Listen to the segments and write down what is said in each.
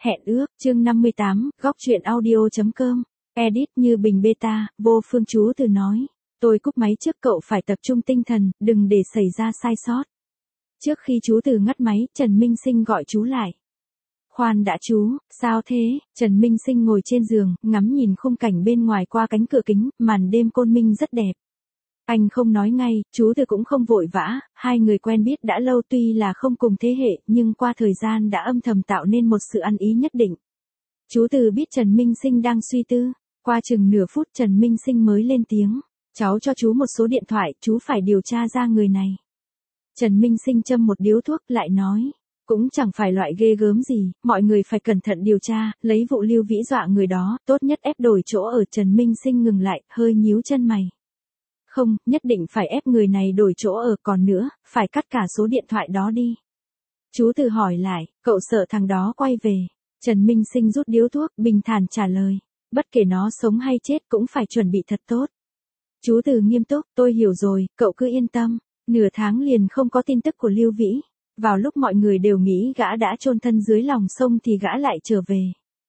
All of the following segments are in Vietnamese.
Hẹn ước, chương 58, góc truyện audio.com. Edit Như Bình beta, Vô Phương chú từ nói. Tôi cúp máy trước, cậu phải tập trung tinh thần, đừng để xảy ra sai sót. Trước khi chú từ ngắt máy, Trần Minh Sinh gọi chú lại. Khoan đã chú, sao thế? Trần Minh Sinh ngồi trên giường, ngắm nhìn khung cảnh bên ngoài qua cánh cửa kính, màn đêm Côn Minh rất đẹp. Anh không nói ngay, chú từ cũng không vội vã, hai người quen biết đã lâu, tuy là không cùng thế hệ, nhưng qua thời gian đã âm thầm tạo nên một sự ăn ý nhất định. Chú từ biết Trần Minh Sinh đang suy tư, qua chừng nửa phút Trần Minh Sinh mới lên tiếng. Cháu cho chú một số điện thoại, chú phải điều tra ra người này. Trần Minh Sinh châm một điếu thuốc lại nói. Cũng chẳng phải loại ghê gớm gì, mọi người phải cẩn thận điều tra, lấy vụ Lưu Vĩ dọa người đó, tốt nhất ép đổi chỗ ở. Trần Minh Sinh ngừng lại, hơi nhíu chân mày. Không, nhất định phải ép người này đổi chỗ ở, còn nữa, phải cắt cả số điện thoại đó đi. Chú từ hỏi lại, cậu sợ thằng đó quay về. Trần Minh Sinh rút điếu thuốc, bình thản trả lời. Bất kể nó sống hay chết cũng phải chuẩn bị thật tốt. Chú từ nghiêm túc, tôi hiểu rồi, cậu cứ yên tâm. Nửa tháng liền không có tin tức của Lưu Vĩ. Vào lúc mọi người đều nghĩ gã đã chôn thân dưới lòng sông thì gã lại trở về.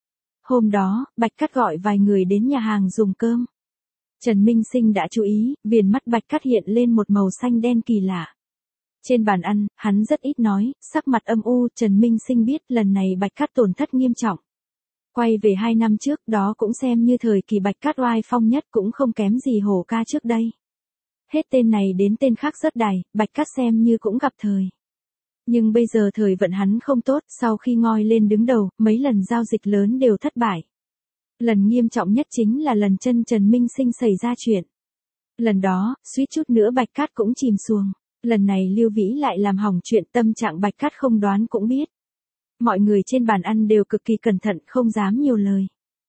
Hôm đó, Bạch Cát gọi vài người đến nhà hàng dùng cơm. Trần Minh Sinh đã chú ý, viền mắt Bạch Cát hiện lên một màu xanh đen kỳ lạ. Trên bàn ăn, hắn rất ít nói, sắc mặt âm u. Trần Minh Sinh biết lần này Bạch Cát tổn thất nghiêm trọng. Quay về 2 năm trước, đó cũng xem như thời kỳ Bạch Cát oai phong nhất, cũng không kém gì Hổ Ca trước đây. Hết tên này đến tên khác rất đài, Bạch Cát xem như cũng gặp thời. Nhưng bây giờ thời vận hắn không tốt, sau khi ngoi lên đứng đầu, mấy lần giao dịch lớn đều thất bại. Lần nghiêm trọng nhất chính là lần chân Trần Minh Sinh xảy ra chuyện. Lần đó, suýt chút nữa Bạch Cát cũng chìm xuồng. Lần này Lưu Vĩ lại làm hỏng chuyện, tâm trạng Bạch Cát không đoán cũng biết. Mọi người trên bàn ăn đều cực kỳ cẩn thận, không dám nhiều lời.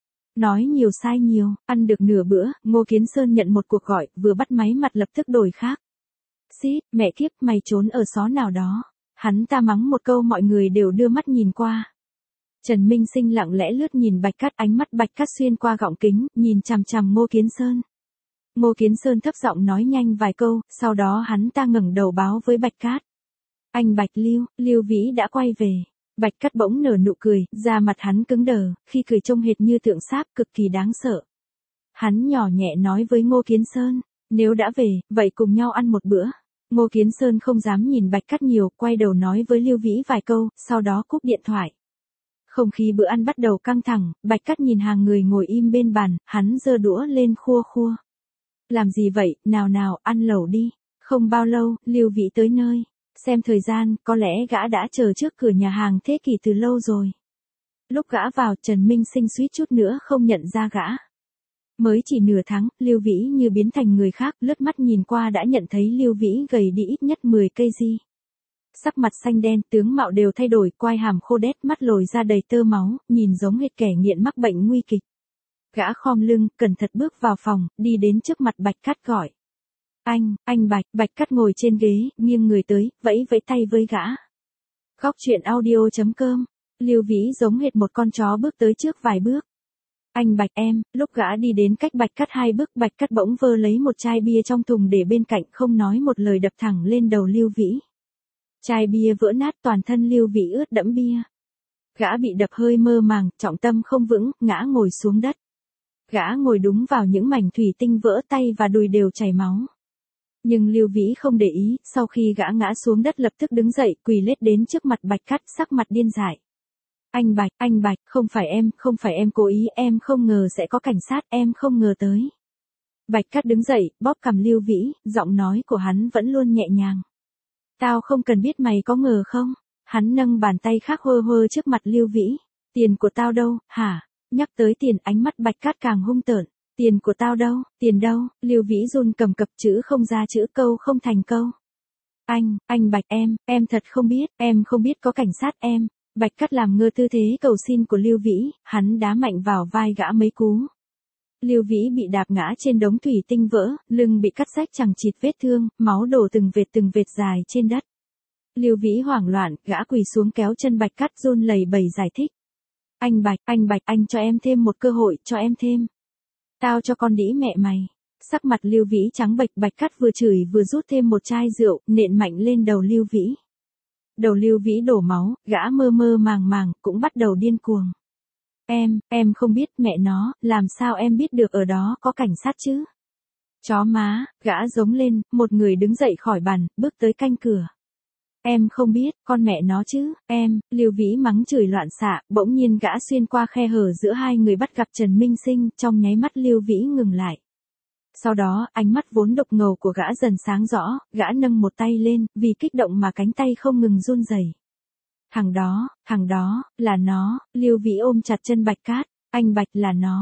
Nói nhiều sai nhiều, ăn được nửa bữa, Ngô Kiến Sơn nhận một cuộc gọi, vừa bắt máy mặt lập tức đổi khác. Xít, mẹ kiếp, mày trốn ở xó nào đó. Hắn ta mắng một câu, mọi người đều đưa mắt nhìn qua. Trần Minh Sinh lặng lẽ lướt nhìn Bạch Cát, ánh mắt Bạch Cát xuyên qua gọng kính, nhìn chằm chằm Ngô Kiến Sơn. Ngô Kiến Sơn thấp giọng nói nhanh vài câu, sau đó hắn ta ngẩng đầu báo với Bạch Cát. Anh Bạch Lưu Vĩ đã quay về. Bạch Cát bỗng nở nụ cười, da mặt hắn cứng đờ, khi cười trông hệt như tượng sáp, cực kỳ đáng sợ. Hắn nhỏ nhẹ nói với Ngô Kiến Sơn, nếu đã về, vậy cùng nhau ăn một bữa. Ngô Kiến Sơn không dám nhìn Bạch Cát nhiều, quay đầu nói với Lưu Vĩ vài câu, sau đó cúp điện thoại. Không khí bữa ăn bắt đầu căng thẳng, Bạch Cát nhìn hàng người ngồi im bên bàn, hắn giơ đũa lên khua khua. Làm gì vậy, nào nào, ăn lẩu đi. Không bao lâu, Lưu Vĩ tới nơi. Xem thời gian, có lẽ gã đã chờ trước cửa nhà hàng Thế Kỷ từ lâu rồi. Lúc gã vào, Trần Minh Sinh suýt chút nữa không nhận ra gã. Mới chỉ nửa tháng, Lưu Vĩ như biến thành người khác, lướt mắt nhìn qua đã nhận thấy Lưu Vĩ gầy đi ít nhất 10 cây di. Sắc mặt xanh đen, tướng mạo đều thay đổi, quai hàm khô đét, mắt lồi ra đầy tơ máu, nhìn giống hệt kẻ nghiện mắc bệnh nguy kịch. Gã khom lưng, cẩn thận bước vào phòng, đi đến trước mặt Bạch Cát gọi. Anh Bạch. Bạch Cát ngồi trên ghế, nghiêng người tới, vẫy tay với gã. Góc truyện audio.com. Lưu Vĩ giống hệt một con chó bước tới trước vài bước. Anh Bạch em. Lúc gã đi đến cách Bạch Cát 2 bước, Bạch Cát bỗng vơ lấy một chai bia trong thùng để bên cạnh, không nói một lời đập thẳng lên đầu Lưu Vĩ. Chai bia vỡ nát, toàn thân Lưu Vĩ ướt đẫm bia. Gã bị đập hơi mơ màng, trọng tâm không vững, ngã ngồi xuống đất. Gã ngồi đúng vào những mảnh thủy tinh vỡ, tay và đùi đều chảy máu. Nhưng Lưu Vĩ không để ý, sau khi gã ngã xuống đất lập tức đứng dậy, quỳ lết đến trước mặt Bạch Cát, sắc mặt điên dại. Anh Bạch, không phải em cố ý, em không ngờ sẽ có cảnh sát, em không ngờ tới. Bạch Cát đứng dậy, bóp cằm Lưu Vĩ, giọng nói của hắn vẫn luôn nhẹ nhàng. Tao không cần biết mày có ngờ không? Hắn nâng bàn tay khác hơ hơ trước mặt Lưu Vĩ. Tiền của tao đâu, hả? Nhắc tới tiền, ánh mắt Bạch Cát càng hung tợn. Tiền của tao đâu, tiền đâu? Lưu Vĩ run cầm cập, chữ không ra chữ, câu không thành câu. Anh Bạch em thật không biết, em không biết có cảnh sát em. Bạch Cát làm ngơ tư thế cầu xin của Lưu Vĩ, hắn đá mạnh vào vai gã mấy cú. Lưu Vĩ bị đạp ngã trên đống thủy tinh vỡ, lưng bị cắt rách chẳng chịt vết thương, máu đổ từng vệt dài trên đất. Lưu Vĩ hoảng loạn, gã quỳ xuống kéo chân Bạch Cát, run lẩy bẩy giải thích. Anh Bạch, anh cho em thêm một cơ hội, cho em thêm. Tao cho con đĩ mẹ mày. Sắc mặt Lưu Vĩ trắng bệch, Bạch Cát vừa chửi vừa rút thêm một chai rượu, nện mạnh lên đầu Lưu Vĩ. Đầu Lưu Vĩ đổ máu, gã mơ mơ màng màng, cũng bắt đầu điên cuồng. Em không biết mẹ nó, làm sao em biết được ở đó có cảnh sát chứ? Chó má, gã giống lên, một người đứng dậy khỏi bàn, bước tới canh cửa. Em không biết, con mẹ nó chứ, Lưu Vĩ mắng chửi loạn xạ, bỗng nhiên gã xuyên qua khe hở giữa hai người bắt gặp Trần Minh Sinh, trong nháy mắt Lưu Vĩ ngừng lại. Sau đó, ánh mắt vốn đục ngầu của gã dần sáng rõ, gã nâng một tay lên, vì kích động mà cánh tay không ngừng run rẩy. Thằng đó, là nó, Lưu Vĩ ôm chặt chân Bạch Cát, anh Bạch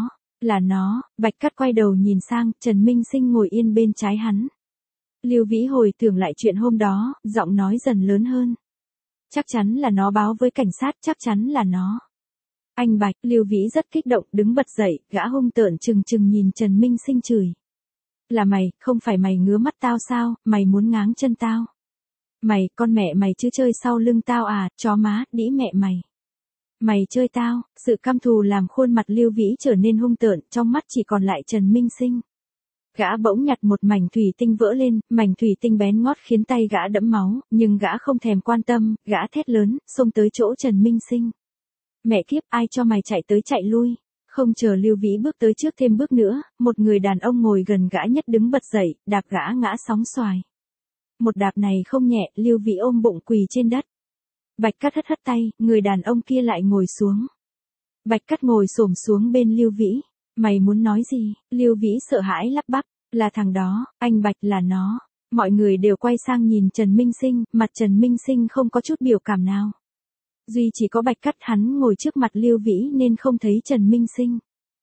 là nó, Bạch Cát quay đầu nhìn sang, Trần Minh Sinh ngồi yên bên trái hắn. Lưu Vĩ hồi tưởng lại chuyện hôm đó, giọng nói dần lớn hơn. Chắc chắn là nó báo với cảnh sát, chắc chắn là nó. Anh Bạch, Lưu Vĩ rất kích động, đứng bật dậy, gã hung tợn trừng trừng nhìn Trần Minh Sinh chửi. Là mày, không phải mày ngứa mắt tao sao, mày muốn ngáng chân tao. Mày, con mẹ mày chứ chơi sau lưng tao à, chó má, đĩ mẹ mày. Mày chơi tao, sự căm thù làm khuôn mặt Lưu Vĩ trở nên hung tợn, trong mắt chỉ còn lại Trần Minh Sinh. Gã bỗng nhặt một mảnh thủy tinh vỡ lên, mảnh thủy tinh bén ngót khiến tay gã đẫm máu, nhưng gã không thèm quan tâm, gã thét lớn, xông tới chỗ Trần Minh Sinh. Mẹ kiếp, ai cho mày chạy tới chạy lui. Không chờ Lưu Vĩ bước tới trước thêm bước nữa, một người đàn ông ngồi gần gã nhất đứng bật dậy, đạp gã ngã sóng xoài. Một đạp này không nhẹ, Lưu Vĩ ôm bụng quỳ trên đất. Bạch Cát hất tay, người đàn ông kia lại ngồi xuống. Bạch Cát ngồi xổm xuống bên Lưu Vĩ. Mày muốn nói gì? Lưu Vĩ sợ hãi lắp bắp. Là thằng đó, anh Bạch là nó. Mọi người đều quay sang nhìn Trần Minh Sinh, mặt Trần Minh Sinh không có chút biểu cảm nào. Duy chỉ có Bạch Cát hắn ngồi trước mặt Lưu Vĩ nên không thấy Trần Minh Sinh.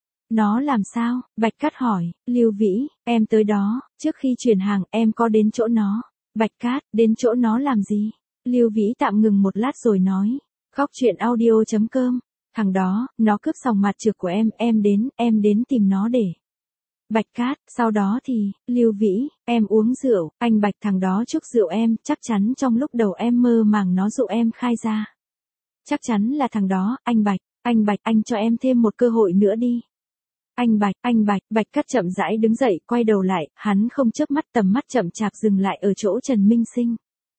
Nó làm sao? Bạch Cát hỏi, Lưu Vĩ, em tới đó, trước khi chuyển hàng em có đến chỗ nó. Bạch Cát, đến chỗ nó làm gì? Lưu Vĩ tạm ngừng một lát rồi nói, Góc Truyện Audio.com, thằng đó, nó cướp sòng mặt trược của em đến tìm nó để. Bạch Cát, sau đó thì, Lưu Vĩ, em uống rượu, anh Bạch thằng đó chúc rượu em, chắc chắn trong lúc đầu em mơ màng nó dụ em khai ra. Chắc chắn là thằng đó, anh Bạch, anh cho em thêm một cơ hội nữa đi. Anh Bạch, Bạch Cát chậm rãi đứng dậy, quay đầu lại, hắn không chớp mắt, tầm mắt chậm chạp dừng lại ở chỗ Trần Minh Sinh.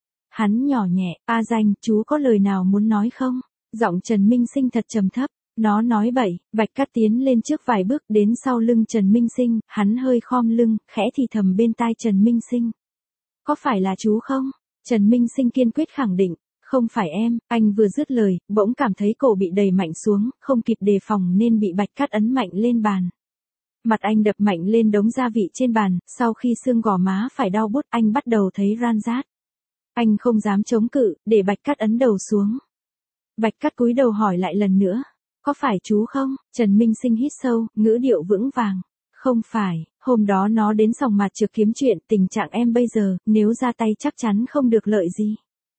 Hắn nhỏ nhẹ, A Danh, chú có lời nào muốn nói không? Giọng Trần Minh Sinh thật trầm thấp. Nó nói bậy, Bạch Cát tiến lên trước vài bước đến sau lưng Trần Minh Sinh, hắn hơi khom lưng, khẽ thì thầm bên tai Trần Minh Sinh. Có phải là chú không? Trần Minh Sinh kiên quyết khẳng định, không phải em, anh vừa dứt lời, bỗng cảm thấy cổ bị đẩy mạnh xuống, không kịp đề phòng nên bị Bạch Cát ấn mạnh lên bàn. Mặt anh đập mạnh lên đống gia vị trên bàn, sau khi xương gò má phải đau buốt anh bắt đầu thấy ran rát. Anh không dám chống cự, để Bạch Cát ấn đầu xuống. Bạch Cát cúi đầu hỏi lại lần nữa. Có phải chú không? Trần Minh Sinh hít sâu, ngữ điệu vững vàng. Không phải, hôm đó nó đến sòng mặt trược kiếm chuyện, tình trạng em bây giờ, nếu ra tay chắc chắn không được lợi gì.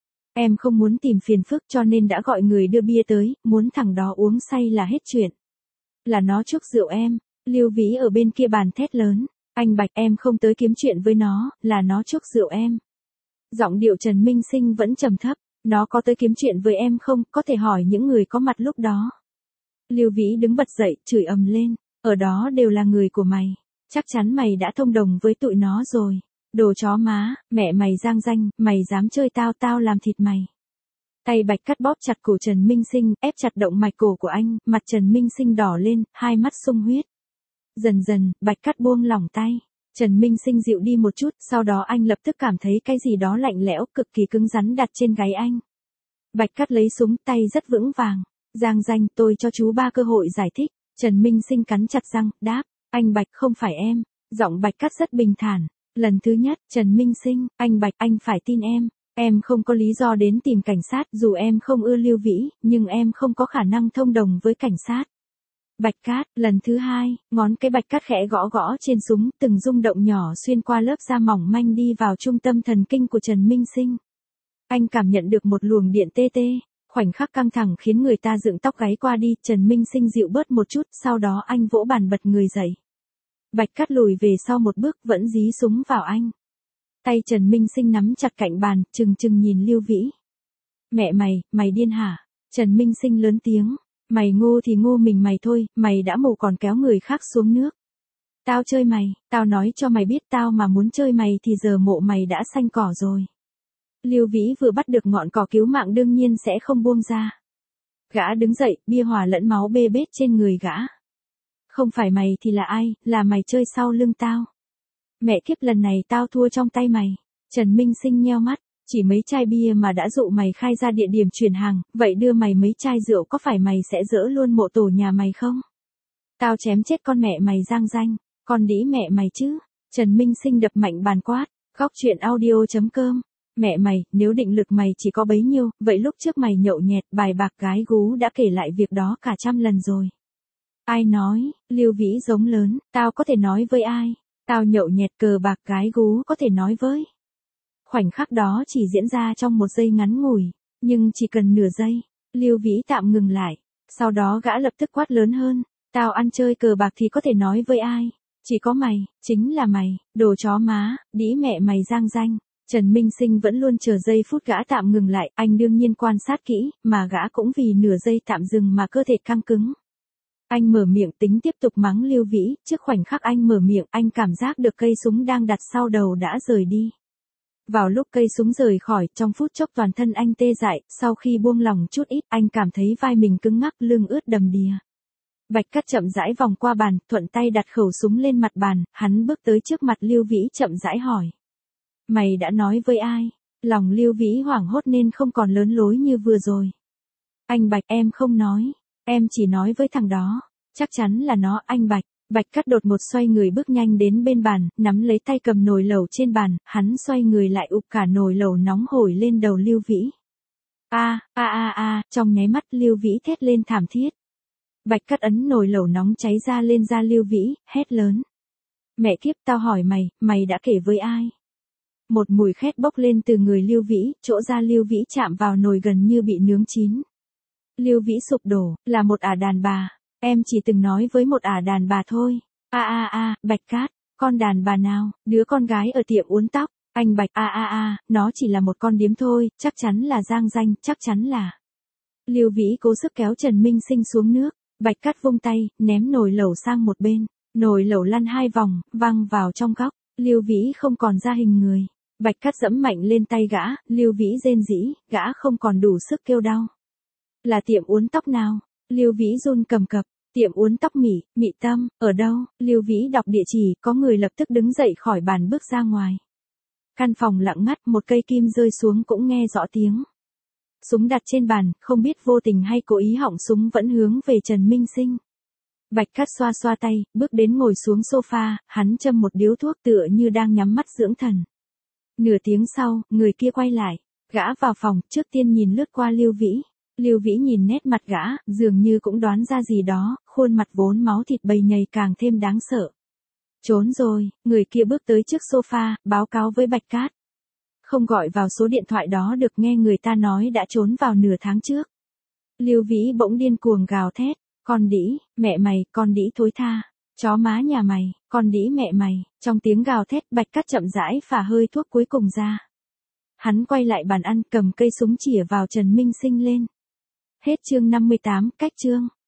Em không muốn tìm phiền phức cho nên đã gọi người đưa bia tới, muốn thằng đó uống say là hết chuyện. Là nó chuốc rượu em. Lưu Vĩ ở bên kia bàn thét lớn. Anh Bạch, em không tới kiếm chuyện với nó, là nó chuốc rượu em. Giọng điệu Trần Minh Sinh vẫn trầm thấp. Nó có tới kiếm chuyện với em không, có thể hỏi những người có mặt lúc đó. Lưu Vĩ đứng bật dậy, chửi ầm lên, ở đó đều là người của mày, chắc chắn mày đã thông đồng với tụi nó rồi. Đồ chó má, mẹ mày giang danh, mày dám chơi tao, tao làm thịt mày. Tay Bạch Cát bóp chặt cổ Trần Minh Sinh, ép chặt động mạch cổ của anh, mặt Trần Minh Sinh đỏ lên, hai mắt sung huyết. Dần dần, Bạch Cát buông lỏng tay. Trần Minh Sinh dịu đi một chút, sau đó anh lập tức cảm thấy cái gì đó lạnh lẽo, cực kỳ cứng rắn đặt trên gáy anh. Bạch Cát lấy súng, tay rất vững vàng. Giang danh, tôi cho chú 3 cơ hội giải thích. Trần Minh Sinh cắn chặt răng, đáp, anh Bạch không phải em. Giọng Bạch Cát rất bình thản. Lần thứ nhất, Trần Minh Sinh, anh Bạch, anh phải tin em. Em không có lý do đến tìm cảnh sát, dù em không ưa Lưu Vĩ, nhưng em không có khả năng thông đồng với cảnh sát. Bạch Cát, lần thứ hai, ngón cái Bạch Cát khẽ gõ gõ trên súng, từng rung động nhỏ xuyên qua lớp da mỏng manh đi vào trung tâm thần kinh của Trần Minh Sinh. Anh cảm nhận được một luồng điện tê tê. Khoảnh khắc căng thẳng khiến người ta dựng tóc gáy qua đi, Trần Minh Sinh dịu bớt một chút, sau đó anh vỗ bàn bật người dậy. Bạch Cát lùi về sau một bước, vẫn dí súng vào anh. Tay Trần Minh Sinh nắm chặt cạnh bàn, trừng trừng nhìn Lưu Vĩ. Mẹ mày điên hả? Trần Minh Sinh lớn tiếng. Mày ngu thì ngu mình mày thôi, mày đã mù còn kéo người khác xuống nước. Tao chơi mày, tao nói cho mày biết tao mà muốn chơi mày thì giờ mộ mày đã xanh cỏ rồi. Lưu Vĩ vừa bắt được ngọn cỏ cứu mạng đương nhiên sẽ không buông ra. Gã đứng dậy, bia hòa lẫn máu bê bết trên người gã. Không phải mày thì là ai, là mày chơi sau lưng tao. Mẹ kiếp, lần này tao thua trong tay mày. Trần Minh Sinh nheo mắt, chỉ mấy chai bia mà đã dụ mày khai ra địa điểm chuyển hàng, vậy đưa mày mấy chai rượu có phải mày sẽ dỡ luôn mộ tổ nhà mày không? Tao chém chết con mẹ mày Giang Danh, con đĩ mẹ mày chứ. Trần Minh Sinh đập mạnh bàn quát, góc truyện audio.com. Mẹ mày, nếu định lực mày chỉ có bấy nhiêu, vậy lúc trước mày nhậu nhẹt, bài bạc gái gú đã kể lại việc đó cả 100 lần rồi. Ai nói? Lưu Vĩ giống lớn, tao có thể nói với ai? Tao nhậu nhẹt cờ bạc gái gú có thể nói với. Khoảnh khắc đó chỉ diễn ra trong một giây ngắn ngủi, nhưng chỉ cần nửa giây, Lưu Vĩ tạm ngừng lại, sau đó gã lập tức quát lớn hơn, tao ăn chơi cờ bạc thì có thể nói với ai? Chỉ có mày, chính là mày, đồ chó má, đĩ mẹ mày Giang Danh. Trần Minh Sinh vẫn luôn chờ giây phút gã tạm ngừng lại, anh đương nhiên quan sát kỹ, mà gã cũng vì nửa giây tạm dừng mà cơ thể căng cứng. Anh mở miệng tính tiếp tục mắng Lưu Vĩ, trước khoảnh khắc anh mở miệng, anh cảm giác được cây súng đang đặt sau đầu đã rời đi. Vào lúc cây súng rời khỏi, trong phút chốc toàn thân anh tê dại, sau khi buông lỏng chút ít, anh cảm thấy vai mình cứng ngắc, lưng ướt đầm đìa. Bạch Cát chậm rãi vòng qua bàn, thuận tay đặt khẩu súng lên mặt bàn, hắn bước tới trước mặt Lưu Vĩ chậm rãi hỏi. Mày đã nói với ai? Lòng Lưu Vĩ hoảng hốt nên không còn lớn lối như vừa rồi. Anh Bạch, em không nói. Em chỉ nói với thằng đó. Chắc chắn là nó, anh Bạch. Bạch Cát đột ngột xoay người bước nhanh đến bên bàn, nắm lấy tay cầm nồi lẩu trên bàn, hắn xoay người lại ụp cả nồi lẩu nóng hổi lên đầu Lưu Vĩ. Trong nháy mắt Lưu Vĩ thét lên thảm thiết. Bạch Cát ấn nồi lẩu nóng cháy ra lên da Lưu Vĩ, hét lớn. Mẹ kiếp, tao hỏi mày, mày đã kể với ai? Một mùi khét bốc lên từ người Lưu Vĩ, chỗ da Lưu Vĩ chạm vào nồi gần như bị nướng chín. Lưu Vĩ sụp đổ, là một ả đàn bà. Em chỉ từng nói với một ả đàn bà thôi. Bạch Cát, con đàn bà nào? Đứa con gái ở tiệm uốn tóc. Anh Bạch, nó chỉ là một con điếm thôi, chắc chắn là Giang Danh, chắc chắn là. Lưu Vĩ cố sức kéo Trần Minh Sinh xuống nước. Bạch Cát vung tay, ném nồi lẩu sang một bên. Nồi lẩu lăn 2 vòng, văng vào trong góc. Lưu Vĩ không còn ra hình người. Bạch Cát giẫm mạnh lên tay gã, Lưu Vĩ rên rỉ, gã không còn đủ sức kêu đau. Là tiệm uốn tóc nào? Lưu Vĩ run cầm cập. Tiệm uốn tóc Mị Tâm, ở đâu? Lưu Vĩ đọc địa chỉ, có người lập tức đứng dậy khỏi bàn bước ra ngoài. Căn phòng lặng ngắt, một cây kim rơi xuống cũng nghe rõ tiếng. Súng đặt trên bàn, không biết vô tình hay cố ý họng súng vẫn hướng về Trần Minh Sinh. Bạch Cát xoa xoa tay, bước đến ngồi xuống sofa, hắn châm một điếu thuốc tựa như đang nhắm mắt dưỡng thần. Nửa tiếng sau, người kia quay lại, gã vào phòng, trước tiên nhìn lướt qua Lưu Vĩ. Lưu Vĩ nhìn nét mặt gã, dường như cũng đoán ra gì đó, khuôn mặt vốn máu thịt bầy nhầy càng thêm đáng sợ. Trốn rồi, người kia bước tới trước sofa, báo cáo với Bạch Cát. Không gọi vào số điện thoại đó được, nghe người ta nói đã trốn vào nửa tháng trước. Lưu Vĩ bỗng điên cuồng gào thét, con đĩ, mẹ mày, con đĩ thối tha, chó má nhà mày, con đĩ mẹ mày. Trong tiếng gào thét, Bạch Cát chậm rãi phả hơi thuốc cuối cùng ra. Hắn quay lại bàn ăn, cầm cây súng chĩa vào Trần Minh Sinh lên. Hết chương 58, cách chương.